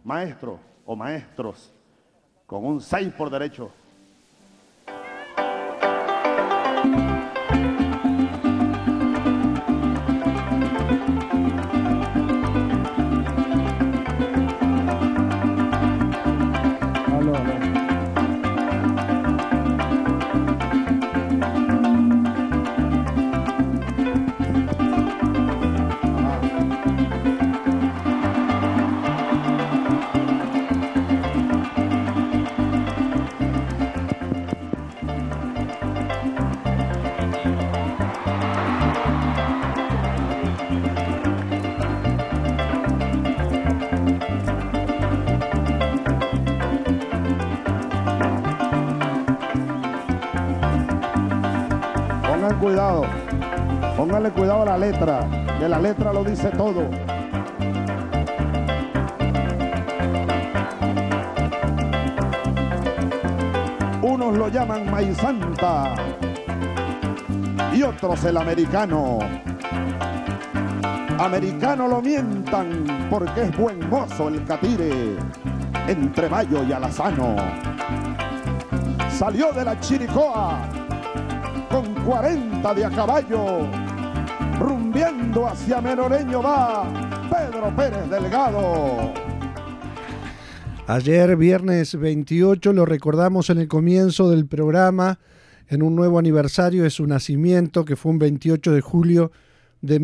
maestro o maestros con un 6 por derecho. Póngale cuidado a la letra, que la letra lo dice todo. Unos lo llaman Maíz Santa y otros el americano. Americano lo mientan porque es buen mozo el catire, entre Mayo y Alazano. Salió de la Chiricoa con 40 de a caballo, rumbeando hacia Meroreño va Pedro Pérez Delgado. Ayer, viernes 28, lo recordamos en el comienzo del programa, en un nuevo aniversario de su nacimiento, que fue un 28 de julio de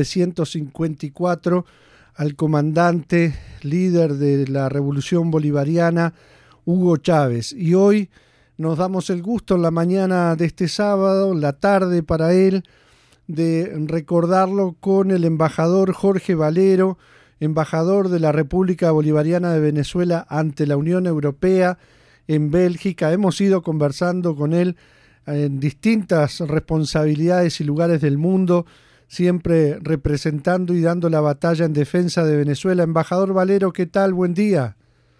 1954, al comandante, líder de la Revolución Bolivariana, Hugo Chávez. Y hoy nos damos el gusto en la mañana de este sábado, la tarde para él, de recordarlo con el embajador Jorge Valero, embajador de la República Bolivariana de Venezuela ante la Unión Europea en Bélgica. Hemos ido conversando con él en distintas responsabilidades y lugares del mundo, siempre representando y dando la batalla en defensa de Venezuela. Embajador Valero, ¿qué tal? Buen día.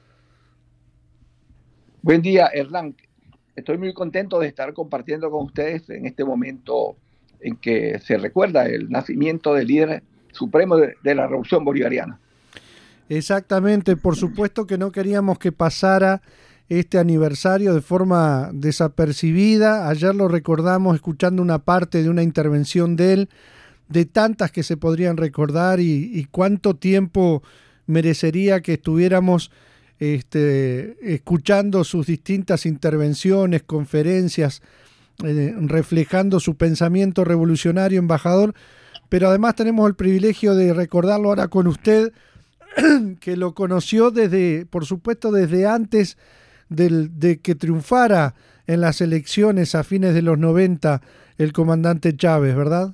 Buen día, Hernán. Estoy muy contento de estar compartiendo con ustedes en este momento en que se recuerda el nacimiento del líder supremo de la Revolución Bolivariana. Exactamente, por supuesto que no queríamos que pasara este aniversario de forma desapercibida. Ayer lo recordamos escuchando una parte de una intervención de él, de tantas que se podrían recordar y cuánto tiempo merecería que estuviéramos escuchando sus distintas intervenciones, conferencias, reflejando su pensamiento revolucionario, embajador, pero además tenemos el privilegio de recordarlo ahora con usted, que lo conoció desde, por supuesto, desde antes de que triunfara en las elecciones a fines de los 90 el comandante Chávez, ¿verdad?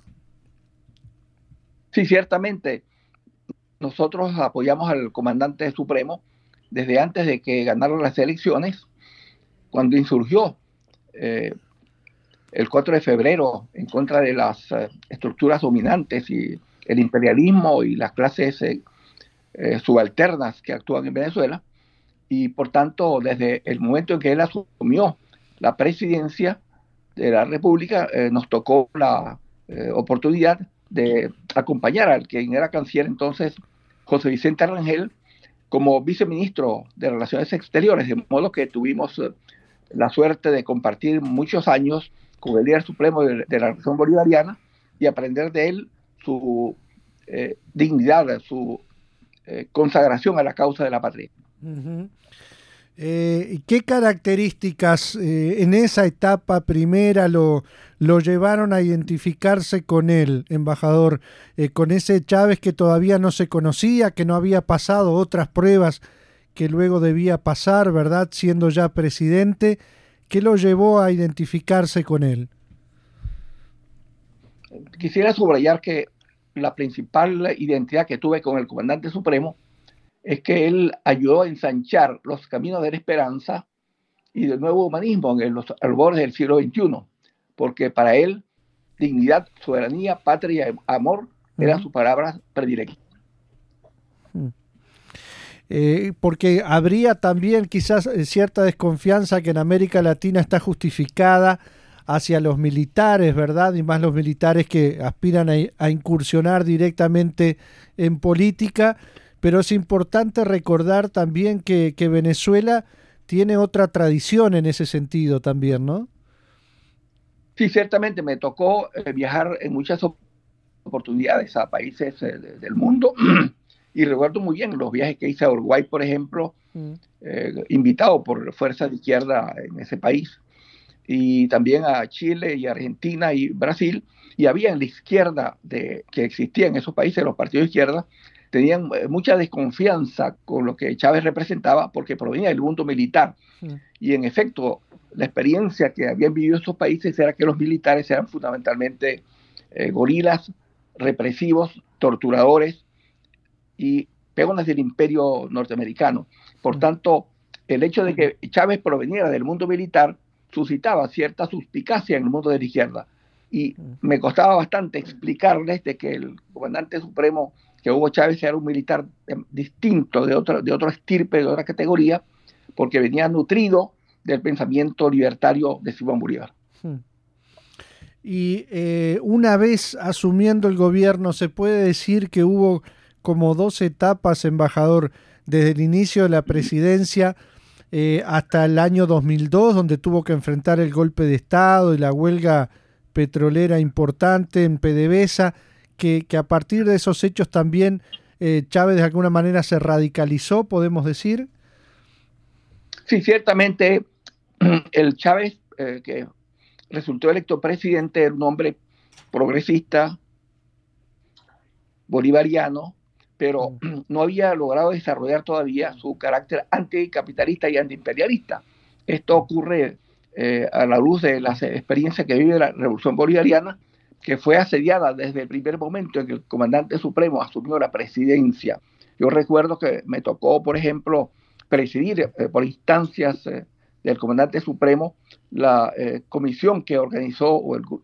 Sí, ciertamente. Nosotros apoyamos al comandante supremo desde antes de que ganaron las elecciones, cuando insurgió el 4 de febrero en contra de las estructuras dominantes y el imperialismo y las clases subalternas que actúan en Venezuela. Y por tanto, desde el momento en que él asumió la presidencia de la República, nos tocó la oportunidad de acompañar al quien era canciller entonces, José Vicente Rangel, como viceministro de Relaciones Exteriores, de modo que tuvimos la suerte de compartir muchos años con el líder supremo de la Revolución Bolivariana y aprender de él su dignidad, su consagración a la causa de la patria. Uh-huh. ¿Qué características en esa etapa primera lo llevaron a identificarse con él, embajador? Con ese Chávez que todavía no se conocía, que no había pasado otras pruebas que luego debía pasar, ¿verdad? Siendo ya presidente, ¿qué lo llevó a identificarse con él? Quisiera subrayar que la principal identidad que tuve con el comandante supremo es que él ayudó a ensanchar los caminos de la esperanza y del nuevo humanismo en los albores del siglo XXI, porque para él dignidad, soberanía, patria y amor eran sus palabras predilectas. Porque habría también quizás cierta desconfianza que en América Latina está justificada hacia los militares, ¿verdad? Y más los militares que aspiran a incursionar directamente en política, pero es importante recordar también que Venezuela tiene otra tradición en ese sentido también, ¿no? Sí, ciertamente me tocó viajar en muchas oportunidades a países del mundo y recuerdo muy bien los viajes que hice a Uruguay, por ejemplo, invitado por fuerzas de izquierda en ese país, y también a Chile y Argentina y Brasil, y había en la izquierda que existía en esos países, los partidos de izquierda, tenían mucha desconfianza con lo que Chávez representaba porque provenía del mundo militar. Y en efecto, la experiencia que habían vivido esos países era que los militares eran fundamentalmente gorilas, represivos, torturadores y peones del imperio norteamericano. Por tanto, el hecho de que Chávez proveniera del mundo militar suscitaba cierta suspicacia en el mundo de la izquierda. Y me costaba bastante explicarles de que el comandante supremo, que Hugo Chávez, era un militar distinto, de otro estirpe, de otra categoría, porque venía nutrido del pensamiento libertario de Simón Bolívar. Y una vez asumiendo el gobierno, ¿se puede decir que hubo como 2 etapas, embajador, desde el inicio de la presidencia hasta el año 2002, donde tuvo que enfrentar el golpe de Estado y la huelga petrolera importante en PDVSA, que a partir de esos hechos también Chávez de alguna manera se radicalizó, podemos decir? Sí, ciertamente el Chávez que resultó electo presidente era un hombre progresista, bolivariano, pero no había logrado desarrollar todavía su carácter anticapitalista y antiimperialista. Esto ocurre a la luz de las experiencias que vive la Revolución Bolivariana, que fue asediada desde el primer momento en que el comandante supremo asumió la presidencia. Yo recuerdo que me tocó, por ejemplo, presidir por instancias del comandante supremo la comisión que organizó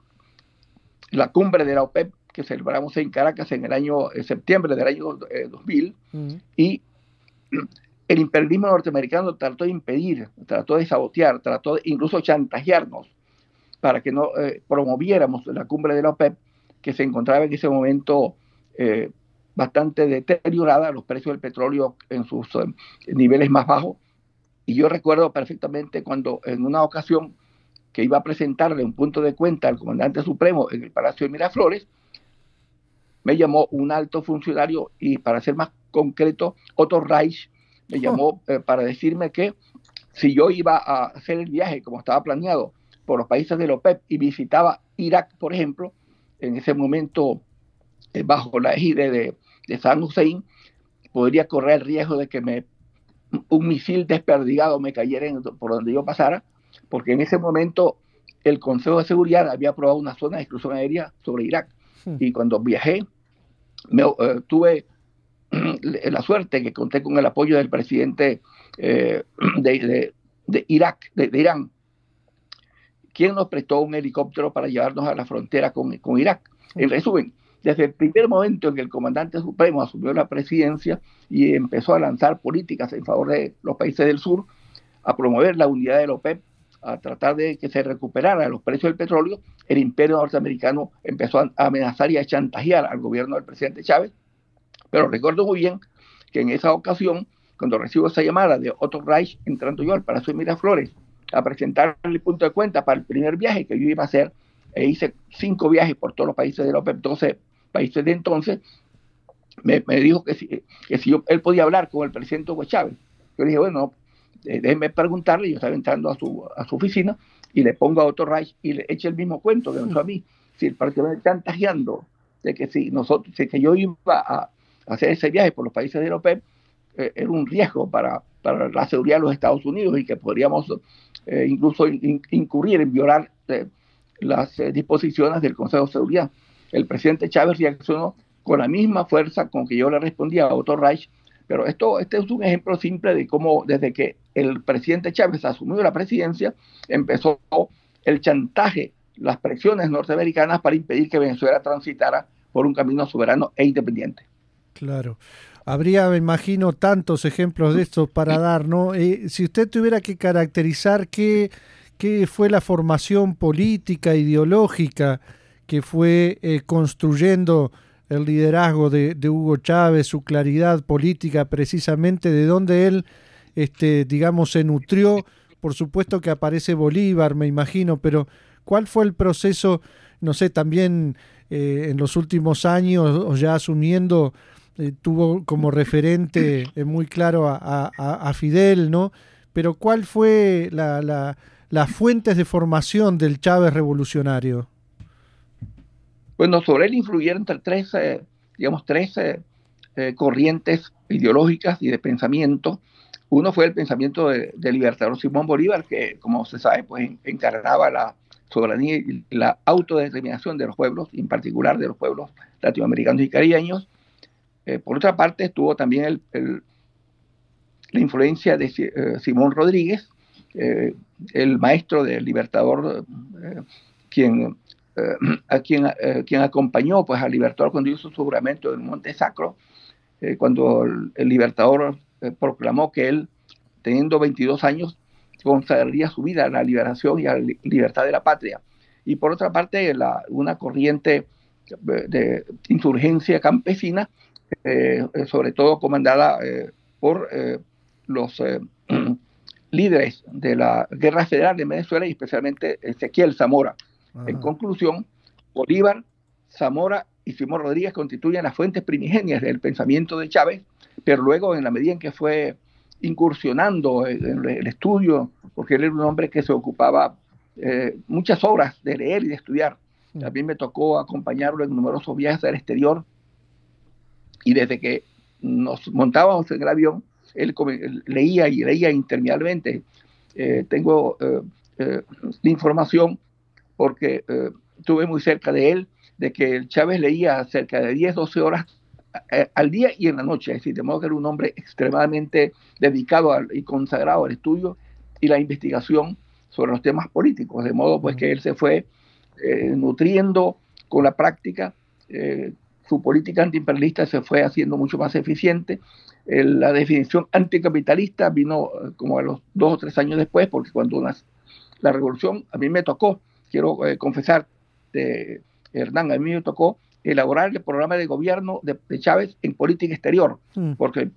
la cumbre de la OPEP, que celebramos en Caracas en el año septiembre del año 2000, y el imperialismo norteamericano trató de impedir, trató de sabotear, trató de incluso chantajearnos para que no promoviéramos la cumbre de la OPEP, que se encontraba en ese momento bastante deteriorada, los precios del petróleo en sus niveles más bajos. Y yo recuerdo perfectamente cuando en una ocasión que iba a presentarle un punto de cuenta al comandante supremo en el Palacio de Miraflores, me llamó un alto funcionario y, para ser más concreto, Otto Reich me llamó para decirme que si yo iba a hacer el viaje como estaba planeado por los países de la OPEP y visitaba Irak, por ejemplo, en ese momento bajo la égide de Saddam Hussein, podría correr el riesgo de que un misil desperdigado me cayera por donde yo pasara, porque en ese momento el Consejo de Seguridad había aprobado una zona de exclusión aérea sobre Irak. Y cuando viajé, tuve la suerte que conté con el apoyo del presidente de Irak, de Irán, quien nos prestó un helicóptero para llevarnos a la frontera con Irak. En resumen, desde el primer momento en que el comandante supremo asumió la presidencia y empezó a lanzar políticas en favor de los países del sur, a promover la unidad de la OPEP, a tratar de que se recuperara los precios del petróleo, el imperio norteamericano empezó a amenazar y a chantajear al gobierno del presidente Chávez. Pero recuerdo muy bien que en esa ocasión, cuando recibo esa llamada de Otto Reich, entrando yo al Palacio de Miraflores a presentar el punto de cuenta para el primer viaje que yo iba a hacer, hice 5 viajes por todos los países de la OPEP, 12 países de entonces, me dijo que si él podía hablar con el presidente Hugo Chávez. Yo le dije, bueno, déjenme preguntarle. Yo estaba entrando a su oficina y le pongo a Otto Reich y le eché el mismo cuento que me hizo a mí. Si el partido me están chantajeando de que si que yo iba a hacer ese viaje por los países de la OPEP, era un riesgo para la seguridad de los Estados Unidos y que podríamos incluso incurrir en violar las disposiciones del Consejo de Seguridad. El presidente Chávez reaccionó con la misma fuerza con que yo le respondía a Otto Reich. Pero este es un ejemplo simple de cómo desde que el presidente Chávez asumió la presidencia, empezó el chantaje, las presiones norteamericanas para impedir que Venezuela transitara por un camino soberano e independiente. Claro. Habría, me imagino, tantos ejemplos de estos para dar, ¿no? Si usted tuviera que caracterizar qué fue la formación política, ideológica que fue construyendo el liderazgo de Hugo Chávez, su claridad política, precisamente de donde él, digamos, se nutrió. Por supuesto que aparece Bolívar, me imagino, pero ¿cuál fue el proceso, no sé, también en los últimos años, o ya asumiendo, tuvo como referente muy claro a Fidel, ¿no? Pero ¿cuál fue las fuentes de formación del Chávez revolucionario? Bueno, sobre él influyeron tres corrientes ideológicas y de pensamiento. Uno fue el pensamiento del libertador Simón Bolívar, que, como se sabe, pues encarnaba la soberanía y la autodeterminación de los pueblos, en particular de los pueblos latinoamericanos y caribeños. Por otra parte, estuvo también la influencia de Simón Rodríguez, el maestro del libertador, quien acompañó pues, al libertador cuando hizo su juramento en Monte Sacro, cuando el libertador proclamó que él, teniendo 22 años, consagraría su vida a la liberación y a la libertad de la patria. Y por otra parte, una corriente de insurgencia campesina, sobre todo comandada por los líderes de la Guerra Federal de Venezuela y especialmente Ezequiel Zamora. Ajá. En conclusión, Bolívar, Zamora y Simón Rodríguez constituyen las fuentes primigenias del pensamiento de Chávez, pero luego, en la medida en que fue incursionando en el estudio, porque él era un hombre que se ocupaba muchas horas de leer y de estudiar. También me tocó acompañarlo en numerosos viajes al exterior, y desde que nos montábamos en el avión, él leía y leía interminablemente. Tengo información, porque estuve muy cerca de él, de que el Chávez leía cerca de 10, 12 horas al día y en la noche. Es decir, de modo que era un hombre extremadamente dedicado y consagrado al estudio y la investigación sobre los temas políticos, de modo pues que él se fue nutriendo con la práctica. Su política antiimperialista se fue haciendo mucho más eficiente. La definición anticapitalista vino como a los 2 o 3 años después, porque cuando la revolución, a mí me tocó, quiero confesar, Hernán, a mí me tocó elaborar el programa de gobierno de Chávez en política exterior, porque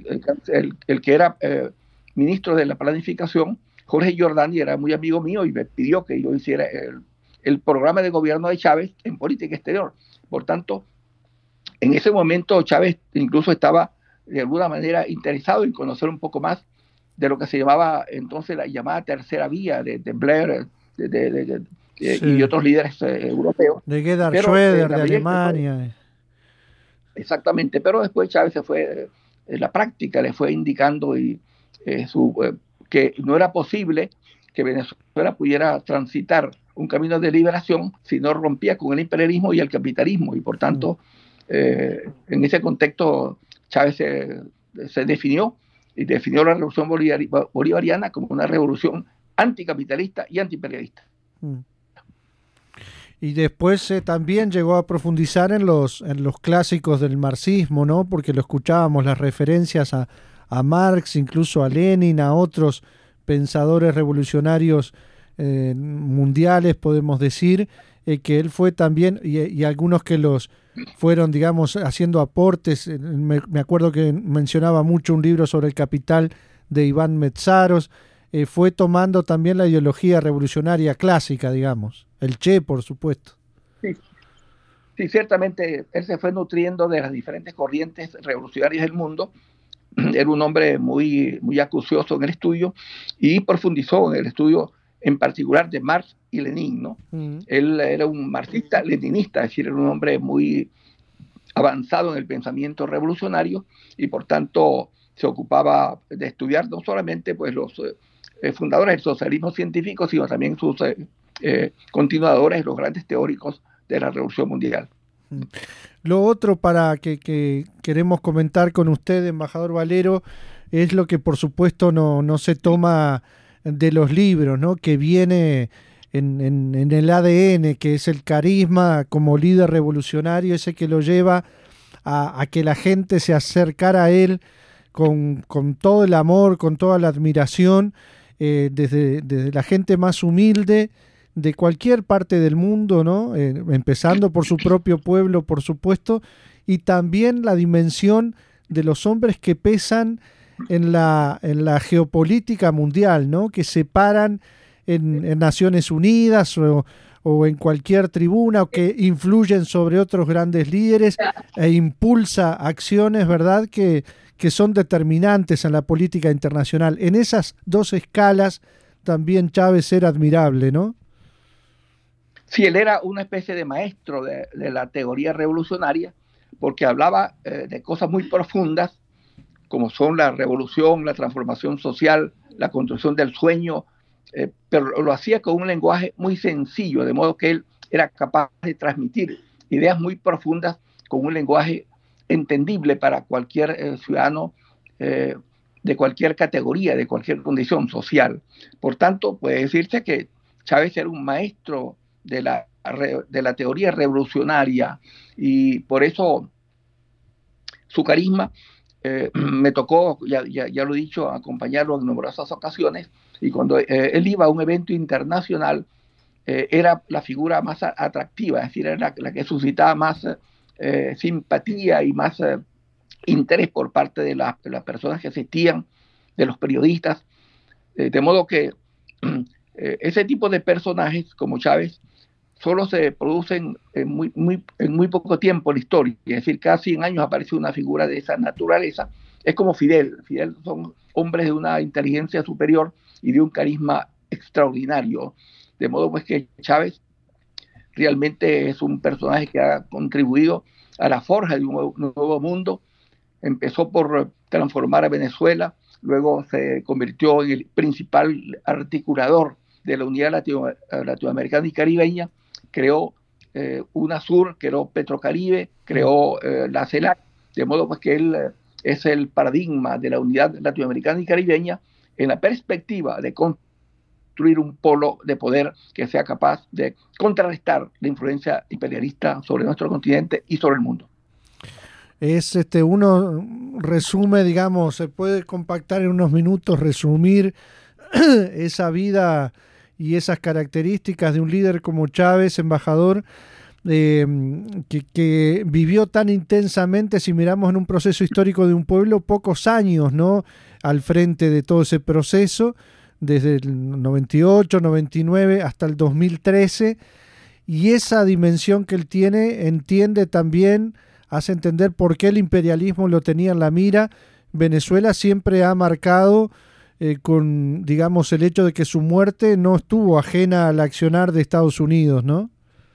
el que era ministro de la planificación, Jorge Giordani, era muy amigo mío y me pidió que yo hiciera el programa de gobierno de Chávez en política exterior. Por tanto, en ese momento Chávez incluso estaba de alguna manera interesado en conocer un poco más de lo que se llamaba entonces la llamada tercera vía de Blair sí, y otros líderes europeos. De Gerhard Schröder, de Alemania. Exactamente, pero después Chávez se fue, la práctica le fue indicando que no era posible que Venezuela pudiera transitar un camino de liberación si no rompía con el imperialismo y el capitalismo, y por tanto en ese contexto Chávez se definió la revolución bolivariana como una revolución anticapitalista y antiimperialista. Y después también llegó a profundizar en los clásicos del marxismo, ¿no? Porque lo escuchábamos, las referencias a Marx, incluso a Lenin, a otros pensadores revolucionarios mundiales, podemos decir, que él fue también, y algunos que los fueron, digamos, haciendo aportes. Me acuerdo que mencionaba mucho un libro sobre el capital de Iván Metzaros. Fue tomando también la ideología revolucionaria clásica, digamos, el Che, por supuesto. Sí, ciertamente él se fue nutriendo de las diferentes corrientes revolucionarias del mundo. Era un hombre muy, muy acucioso en el estudio y profundizó en el estudio en particular de Marx y Lenin, ¿no? Él era un marxista-leninista, es decir, era un hombre muy avanzado en el pensamiento revolucionario y por tanto se ocupaba de estudiar no solamente pues los fundadores del socialismo científico, sino también sus continuadores, los grandes teóricos de la Revolución Mundial. Lo otro para que queremos comentar con usted, embajador Valero, es lo que por supuesto no se toma de los libros, ¿no? Que viene en el ADN, que es el carisma como líder revolucionario, ese que lo lleva a que la gente se acercara a él con todo el amor, con toda la admiración, desde la gente más humilde de cualquier parte del mundo, ¿no? Empezando por su propio pueblo, por supuesto, y también la dimensión de los hombres que pesan en la geopolítica mundial, ¿no? Que se paran en Naciones Unidas o en cualquier tribuna, o que influyen sobre otros grandes líderes e impulsa acciones, ¿verdad?, que son determinantes en la política internacional. En esas dos escalas también Chávez era admirable, ¿no? Sí, él era una especie de maestro de la teoría revolucionaria, porque hablaba de cosas muy profundas, como son la revolución, la transformación social, la construcción del sueño, pero lo hacía con un lenguaje muy sencillo, de modo que él era capaz de transmitir ideas muy profundas con un lenguaje entendible para cualquier ciudadano de cualquier categoría, de cualquier condición social. Por tanto, puede decirse que Chávez era un maestro de la teoría revolucionaria, y por eso su carisma me tocó, ya lo he dicho, acompañarlo en numerosas ocasiones, y cuando él iba a un evento internacional, era la figura más atractiva, es decir, era la que suscitaba más simpatía y más interés por parte de las personas que asistían, de los periodistas, de modo que ese tipo de personajes como Chávez solo se producen en muy poco tiempo en la historia, es decir, cada 100 años aparece una figura de esa naturaleza. Es como Fidel son hombres de una inteligencia superior y de un carisma extraordinario, de modo pues que Chávez realmente es un personaje que ha contribuido a la forja de un nuevo mundo. Empezó por transformar a Venezuela, luego se convirtió en el principal articulador de la unidad latinoamericana y caribeña, creó UNASUR, creó Petrocaribe, creó la CELAC, de modo pues que él es el paradigma de la unidad latinoamericana y caribeña en la perspectiva de construir un polo de poder que sea capaz de contrarrestar la influencia imperialista sobre nuestro continente y sobre el mundo. Es uno resume, digamos, se puede compactar en unos minutos, resumir esa vida y esas características de un líder como Chávez, embajador, que vivió tan intensamente, si miramos en un proceso histórico de un pueblo, pocos años, ¿no?, al frente de todo ese proceso, desde el 98, 99 hasta el 2013, y esa dimensión que él tiene, entiende también, hace entender por qué el imperialismo lo tenía en la mira. Venezuela siempre ha marcado con, digamos, el hecho de que su muerte no estuvo ajena al accionar de Estados Unidos, ¿no?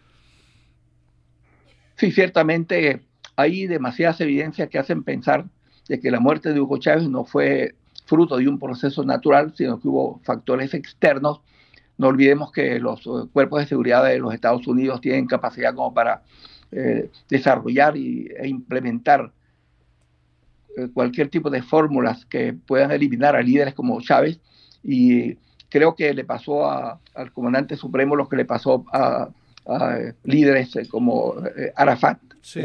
Sí, ciertamente hay demasiadas evidencias que hacen pensar de que la muerte de Hugo Chávez no fue fruto de un proceso natural, sino que hubo factores externos. No olvidemos que los cuerpos de seguridad de los Estados Unidos tienen capacidad como para desarrollar e implementar cualquier tipo de fórmulas que puedan eliminar a líderes como Chávez, y creo que le pasó al comandante supremo lo que le pasó a líderes como Arafat. Sí.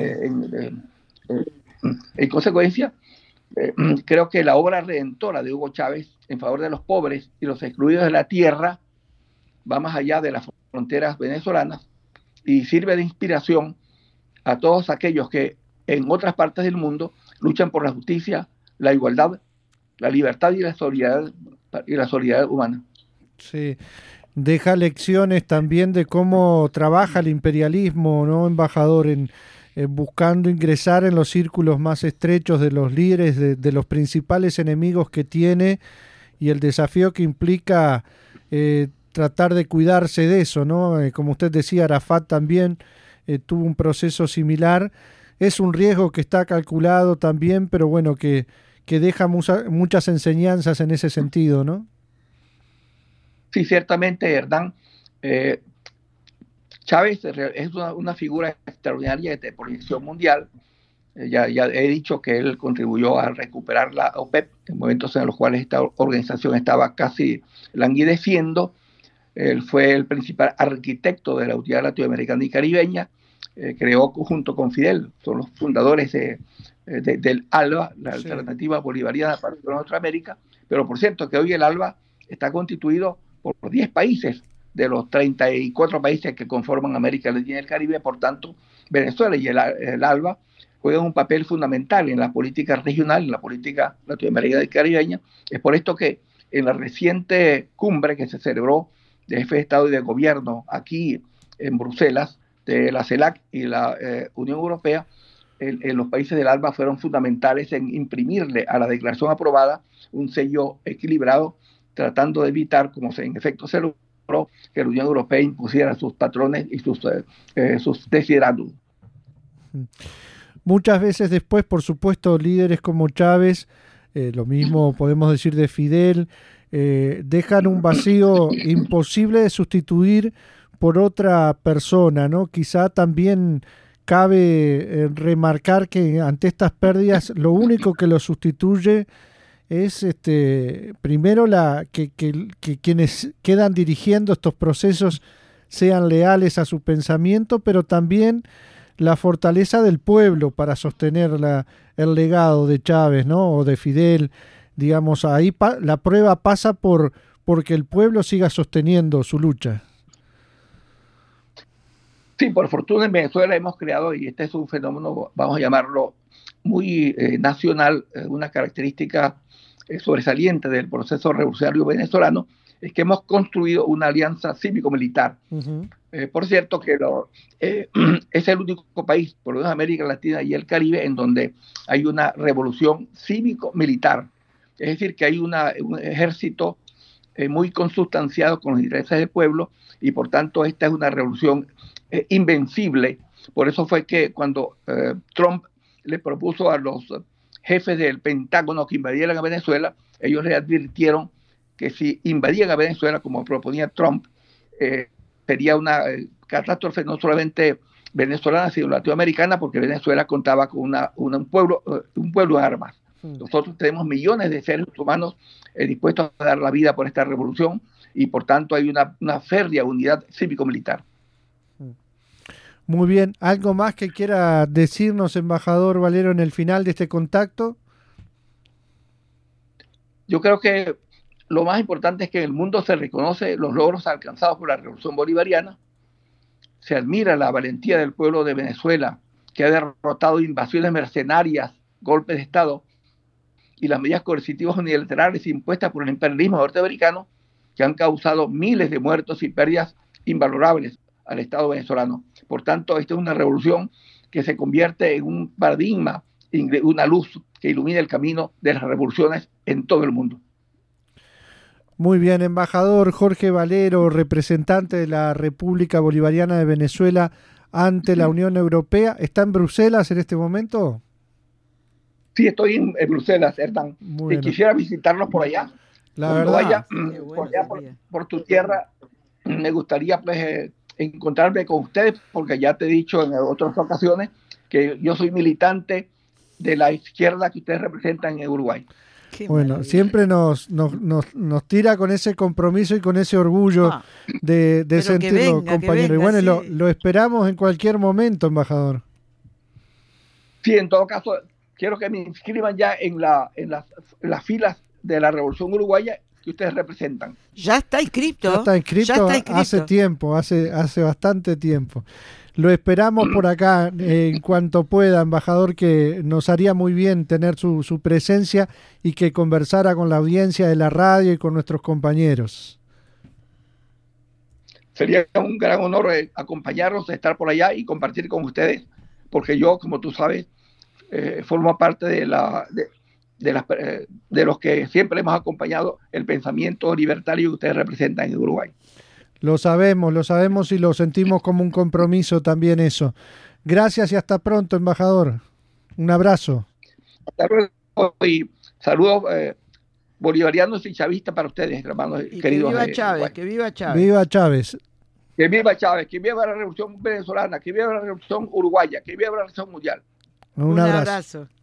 En consecuencia, creo que la obra redentora de Hugo Chávez en favor de los pobres y los excluidos de la tierra va más allá de las fronteras venezolanas y sirve de inspiración a todos aquellos que en otras partes del mundo luchan por la justicia, la igualdad, la libertad y la solidaridad humana. Sí, deja lecciones también de cómo trabaja el imperialismo, ¿no, embajador? En buscando ingresar en los círculos más estrechos de los líderes, de los principales enemigos que tiene, y el desafío que implica tratar de cuidarse de eso, ¿no? Como usted decía, Arafat también tuvo un proceso similar. Es un riesgo que está calculado también, pero bueno, que deja muchas enseñanzas en ese sentido, ¿no? Sí, ciertamente, Hernán. Chávez es una figura extraordinaria de proyección mundial. Ya he dicho que él contribuyó a recuperar la OPEP en momentos en los cuales esta organización estaba casi languideciendo. Él fue el principal arquitecto de la unidad latinoamericana y caribeña. Creó junto con Fidel, son los fundadores del ALBA, la Alternativa Bolivariana para Nuestra América. Pero por cierto que hoy el ALBA está constituido por 10 países, de los 34 países que conforman América Latina y el Caribe. Por tanto, Venezuela y el ALBA juegan un papel fundamental en la política regional, en la política latinoamericana y caribeña. Es por esto que en la reciente cumbre que se celebró de jefes de Estado y de Gobierno aquí en Bruselas, de la CELAC y la Unión Europea, los países del ALBA fueron fundamentales en imprimirle a la declaración aprobada un sello equilibrado, tratando de evitar, como en efecto se logró, que la Unión Europea impusiera sus patrones y sus desideratum. Muchas veces después, por supuesto, líderes como Chávez, lo mismo podemos decir de Fidel, dejan un vacío imposible de sustituir por otra persona, ¿no? Quizá también cabe remarcar que ante estas pérdidas lo único que lo sustituye es primero que quienes quedan dirigiendo estos procesos sean leales a su pensamiento, pero también la fortaleza del pueblo para sostener el legado de Chávez, ¿no? O de Fidel. Digamos, ahí la prueba pasa porque el pueblo siga sosteniendo su lucha. Sí, por fortuna en Venezuela hemos creado, y este es un fenómeno, vamos a llamarlo, muy nacional, una característica sobresaliente del proceso revolucionario venezolano, es que hemos construido una alianza cívico-militar. Uh-huh. Por cierto, que es el único país, por lo menos América Latina y el Caribe, en donde hay una revolución cívico-militar. Es decir, que hay un ejército muy consustanciado con los intereses del pueblo, y por tanto esta es una revolución invencible. Por eso fue que cuando Trump le propuso a los jefes del Pentágono que invadieran a Venezuela, ellos le advirtieron que si invadían a Venezuela, como proponía Trump, sería una catástrofe no solamente venezolana, sino latinoamericana, porque Venezuela contaba con un pueblo en armas. Nosotros tenemos millones de seres humanos dispuestos a dar la vida por esta revolución, y por tanto hay una férrea unidad cívico-militar. Muy bien. ¿Algo más que quiera decirnos, embajador Valero, en el final de este contacto? Yo creo que lo más importante es que en el mundo se reconoce los logros alcanzados por la Revolución Bolivariana, se admira la valentía del pueblo de Venezuela, que ha derrotado invasiones mercenarias, golpes de Estado y las medidas coercitivas unilaterales impuestas por el imperialismo norteamericano, que han causado miles de muertos y pérdidas invalorables al Estado venezolano. Por tanto, esta es una revolución que se convierte en un paradigma, una luz que ilumina el camino de las revoluciones en todo el mundo. Muy bien, embajador Jorge Valero, representante de la República Bolivariana de Venezuela ante la Unión Europea. ¿Está en Bruselas en este momento? Sí, estoy en Bruselas, Hernán. Y quisiera visitarlos por allá. Cuando vaya por allá, por tu tierra, me gustaría pues encontrarme con ustedes, porque ya te he dicho en otras ocasiones que yo soy militante de la izquierda que ustedes representan en Uruguay. Bueno, siempre nos tira con ese compromiso y con ese orgullo de sentirlo, compañero. Y bueno, sí. lo esperamos en cualquier momento, embajador. Sí, en todo caso, quiero que me inscriban ya en las filas de la Revolución Uruguaya que ustedes representan. Ya está inscrito hace tiempo, hace bastante tiempo. Lo esperamos por acá en cuanto pueda, embajador, que nos haría muy bien tener su presencia y que conversara con la audiencia de la radio y con nuestros compañeros. Sería un gran honor acompañarlos, estar por allá y compartir con ustedes, porque yo, como tú sabes, formo parte de los que siempre hemos acompañado el pensamiento libertario que ustedes representan en Uruguay. Lo sabemos y lo sentimos como un compromiso también eso. Gracias y hasta pronto, embajador. Un abrazo. Hasta luego y saludos bolivarianos y chavistas para ustedes, hermanos y queridos. Que viva Chávez, que viva Chávez. Viva Chávez. Que viva Chávez, que viva la revolución venezolana, que viva la revolución uruguaya, que viva la revolución mundial. Un abrazo.